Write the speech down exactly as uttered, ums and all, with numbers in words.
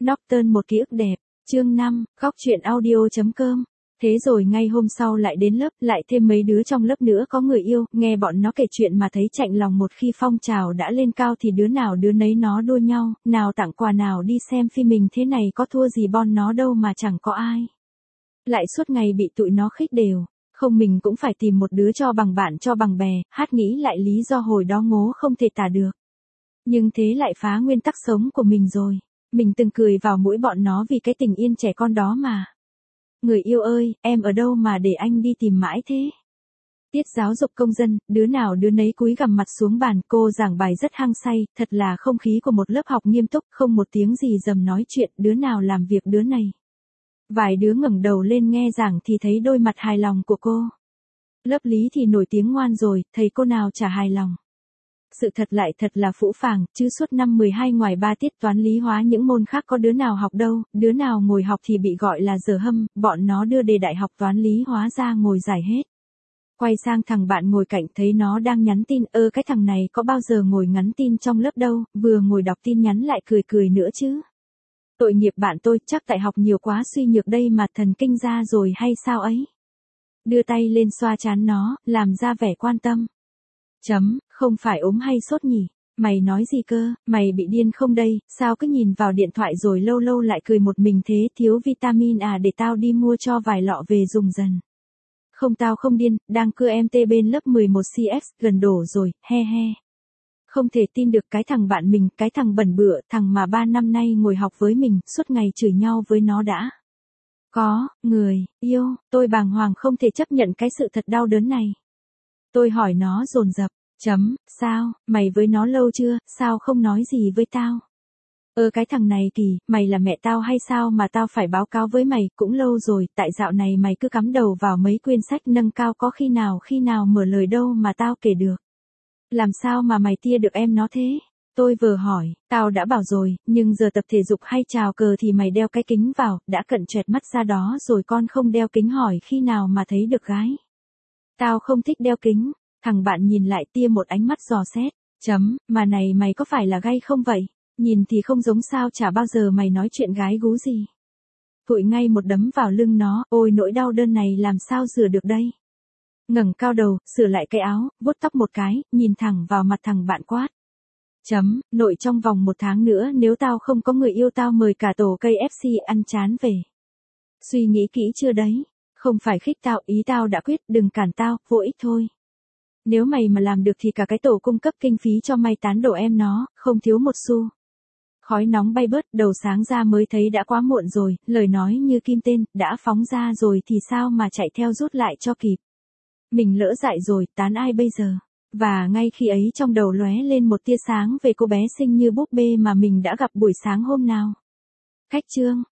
Norton một ký ức đẹp, chương năm, góc truyện audio.com. Thế rồi ngay hôm sau lại đến lớp, lại thêm mấy đứa trong lớp nữa có người yêu, nghe bọn nó kể chuyện mà thấy chạnh lòng. Một khi phong trào đã lên cao thì đứa nào đứa nấy nó đua nhau, nào tặng quà nào đi xem phim, mình thế này có thua gì bon nó đâu mà chẳng có ai. Lại suốt ngày bị tụi nó khích đều, không mình cũng phải tìm một đứa cho bằng bạn cho bằng bè, hát nghĩ lại lý do hồi đó ngố không thể tả được. Nhưng thế lại phá nguyên tắc sống của mình rồi, mình từng cười vào mũi bọn nó vì cái tình yên trẻ con đó mà. Người yêu ơi, em ở đâu mà để anh đi tìm mãi thế? Tiết giáo dục công dân, đứa nào đứa nấy cúi gằm mặt xuống bàn, cô giảng bài rất hăng say, thật là không khí của một lớp học nghiêm túc, không một tiếng gì dầm nói chuyện, đứa nào làm việc đứa này. Vài đứa ngẩng đầu lên nghe giảng thì thấy đôi mặt hài lòng của cô. Lớp lý thì nổi tiếng ngoan rồi, thầy cô nào chả hài lòng. Sự thật lại thật là phũ phàng, chứ suốt năm mười hai ngoài ba tiết toán lý hóa những môn khác có đứa nào học đâu, đứa nào ngồi học thì bị gọi là dở hâm, bọn nó đưa đề đại học toán lý hóa ra ngồi giải hết. Quay sang thằng bạn ngồi cạnh thấy nó đang nhắn tin, ơ cái thằng này có bao giờ ngồi ngắn tin trong lớp đâu, vừa ngồi đọc tin nhắn lại cười cười nữa chứ. Tội nghiệp bạn tôi, chắc tại học nhiều quá suy nhược đây mà thần kinh ra rồi hay sao ấy. Đưa tay lên xoa trán nó, làm ra vẻ quan tâm. Chấm, không phải ốm hay sốt nhỉ? Mày nói gì cơ, mày bị điên không đây, sao cứ nhìn vào điện thoại rồi lâu lâu lại cười một mình thế, thiếu vitamin à, để tao đi mua cho vài lọ về dùng dần. Không tao không điên, đang cưa em tê bên lớp mười một xê ép, gần đổ rồi, he he. Không thể tin được cái thằng bạn mình, cái thằng bẩn bựa, thằng mà ba năm nay ngồi học với mình, suốt ngày chửi nhau với nó đã. Có, người, yêu, tôi bàng hoàng không thể chấp nhận cái sự thật đau đớn này. Tôi hỏi nó dồn dập, chấm, sao, mày với nó lâu chưa, sao không nói gì với tao? Ơ cái thằng này kỳ, mày là mẹ tao hay sao mà tao phải báo cáo với mày, cũng lâu rồi, tại dạo này mày cứ cắm đầu vào mấy quyển sách nâng cao, có khi nào khi nào mở lời đâu mà tao kể được. Làm sao mà mày tia được em nó thế? Tôi vừa hỏi, tao đã bảo rồi, nhưng giờ tập thể dục hay chào cờ thì mày đeo cái kính vào, đã cận choẹt mắt ra đó rồi con không đeo kính hỏi khi nào mà thấy được gái. Tao không thích đeo kính, thằng bạn nhìn lại tia một ánh mắt dò xét, chấm, mà này mày có phải là gay không vậy? Nhìn thì không giống sao, chả bao giờ mày nói chuyện gái gú gì. Thụi ngay một đấm vào lưng nó, ôi nỗi đau đơn này làm sao rửa được đây? Ngẩng cao đầu, sửa lại cái áo, vuốt tóc một cái, nhìn thẳng vào mặt thằng bạn quát. Chấm, nội trong vòng một tháng nữa nếu tao không có người yêu tao mời cả tổ cây ép xê ăn chán về. Suy nghĩ kỹ chưa đấy? Không phải khích tao, ý tao đã quyết, đừng cản tao, vô ích thôi. Nếu mày mà làm được thì cả cái tổ cung cấp kinh phí cho mày tán đổ em nó, không thiếu một xu. Khói nóng bay bớt, đầu sáng ra mới thấy đã quá muộn rồi, lời nói như kim tên, đã phóng ra rồi thì sao mà chạy theo rút lại cho kịp. Mình lỡ dại rồi, tán ai bây giờ? Và ngay khi ấy trong đầu lóe lên một tia sáng về cô bé xinh như búp bê mà mình đã gặp buổi sáng hôm nào. Cách chương